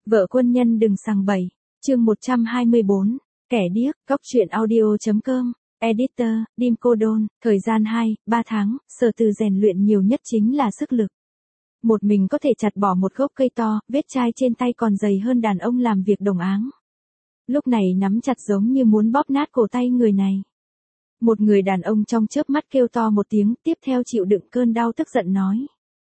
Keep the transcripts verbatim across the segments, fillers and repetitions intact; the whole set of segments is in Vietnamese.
Vợ quân nhân đừng sằng bậy. Chương một trăm hai mươi bốn. Kẻ điếc, góc truyện audio.com. Editor, Dim Cô Đôn. Thời gian hai, ba tháng, Sở Từ rèn luyện nhiều nhất chính là sức lực. Một mình có thể chặt bỏ một gốc cây to, vết chai trên tay còn dày hơn đàn ông làm việc đồng áng. Lúc này nắm chặt giống như muốn bóp nát cổ tay người này. Một người đàn ông trong chớp mắt kêu to một tiếng, tiếp theo chịu đựng cơn đau tức giận nói.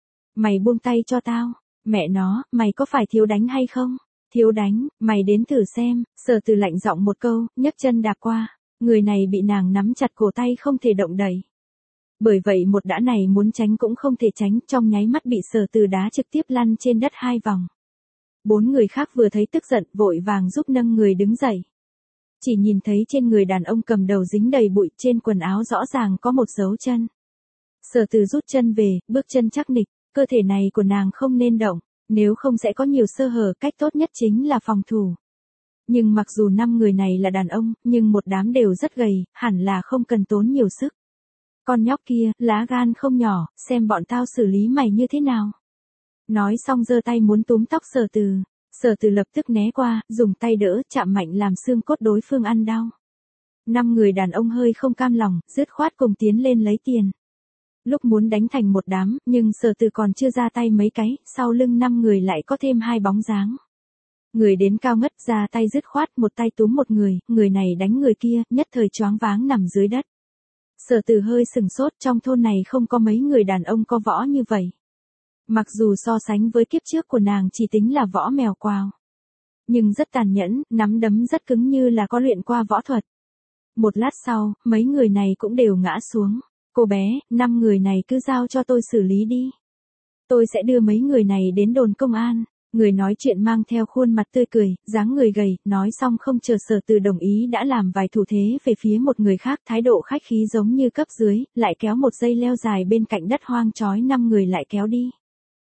Mày buông tay cho tao. Mẹ nó, mày có phải thiếu đánh hay không? Thiếu đánh, mày đến thử xem. Sở Từ lạnh giọng một câu, nhấc chân đạp qua. Người này bị nàng nắm chặt cổ tay không thể động đậy. Bởi vậy một đã này muốn tránh cũng không thể tránh, trong nháy mắt bị Sở Từ đá trực tiếp lăn trên đất hai vòng. Bốn người khác vừa thấy tức giận, vội vàng giúp nâng người đứng dậy. Chỉ nhìn thấy trên người đàn ông cầm đầu dính đầy bụi, trên quần áo rõ ràng có một dấu chân. Sở Từ rút chân về, bước chân chắc nịch, cơ thể này của nàng không nên động, nếu không sẽ có nhiều sơ hở, cách tốt nhất chính là phòng thủ. Nhưng mặc dù năm người này là đàn ông, nhưng một đám đều rất gầy, hẳn là không cần tốn nhiều sức. Con nhóc kia, lá gan không nhỏ, xem bọn tao xử lý mày như thế nào. Nói xong giơ tay muốn túm tóc Sở Từ. Sở Từ lập tức né qua, dùng tay đỡ, chạm mạnh làm xương cốt đối phương ăn đau. Năm người đàn ông hơi không cam lòng, dứt khoát cùng tiến lên lấy tiền. Lúc muốn đánh thành một đám, nhưng Sở Từ còn chưa ra tay mấy cái, sau lưng năm người lại có thêm hai bóng dáng. Người đến cao ngất ra tay dứt khoát, một tay túm một người, người này đánh người kia, nhất thời choáng váng nằm dưới đất. Sở Từ hơi sừng sốt, trong thôn này không có mấy người đàn ông có võ như vậy. Mặc dù so sánh với kiếp trước của nàng chỉ tính là võ mèo quào. Nhưng rất tàn nhẫn, nắm đấm rất cứng như là có luyện qua võ thuật. Một lát sau, mấy người này cũng đều ngã xuống. Cô bé, năm người này cứ giao cho tôi xử lý đi. Tôi sẽ đưa mấy người này đến đồn công an. Người nói chuyện mang theo khuôn mặt tươi cười, dáng người gầy, nói xong không chờ Sở Từ đồng ý đã làm vài thủ thế về phía một người khác, thái độ khách khí giống như cấp dưới, lại kéo một dây leo dài bên cạnh đất hoang trói năm người lại kéo đi.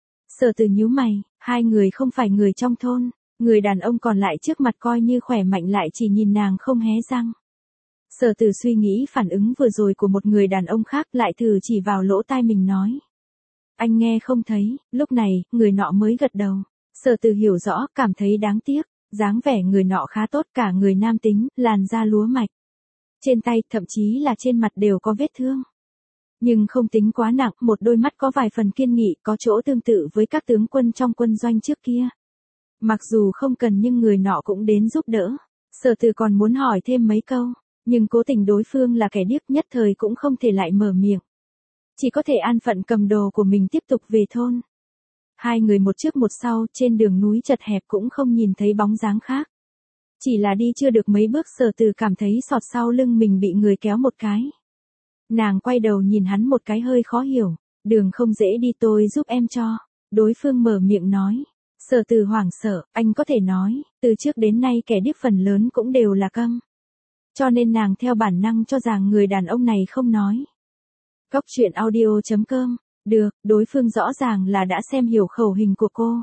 Sở Từ nhíu mày, hai người không phải người trong thôn, người đàn ông còn lại trước mặt coi như khỏe mạnh lại chỉ nhìn nàng không hé răng. Sở Từ suy nghĩ phản ứng vừa rồi của một người đàn ông khác, lại thử chỉ vào lỗ tai mình nói. Anh nghe không thấy, lúc này, người nọ mới gật đầu. Sở Từ hiểu rõ, cảm thấy đáng tiếc, dáng vẻ người nọ khá tốt, cả người nam tính, làn da lúa mạch. Trên tay, thậm chí là trên mặt đều có vết thương. Nhưng không tính quá nặng, một đôi mắt có vài phần kiên nghị, có chỗ tương tự với các tướng quân trong quân doanh trước kia. Mặc dù không cần nhưng người nọ cũng đến giúp đỡ. Sở Từ còn muốn hỏi thêm mấy câu, nhưng cố tình đối phương là kẻ điếc, nhất thời cũng không thể lại mở miệng. Chỉ có thể an phận cầm đồ của mình tiếp tục về thôn. Hai người một trước một sau, trên đường núi chật hẹp cũng không nhìn thấy bóng dáng khác. Chỉ là đi chưa được mấy bước Sở Từ cảm thấy sọt sau lưng mình bị người kéo một cái. Nàng quay đầu nhìn hắn một cái hơi khó hiểu, đường không dễ đi tôi giúp em cho. Đối phương mở miệng nói. Sở Từ hoảng sợ, anh có thể nói, từ trước đến nay kẻ điếc phần lớn cũng đều là câm. Cho nên nàng theo bản năng cho rằng người đàn ông này không nói. Góc truyện audio.com. Được, đối phương rõ ràng là đã xem hiểu khẩu hình của cô.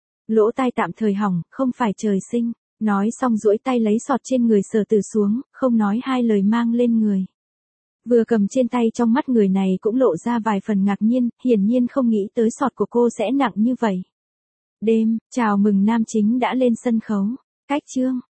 Lỗ tai tạm thời hỏng, không phải trời sinh. Nói xong duỗi tay lấy sọt trên người Sở Từ xuống, không nói hai lời mang lên người. Vừa cầm trên tay, trong mắt người này cũng lộ ra vài phần ngạc nhiên, hiển nhiên không nghĩ tới sọt của cô sẽ nặng như vậy. Đêm, chào mừng nam chính đã lên sân khấu. Cách chương.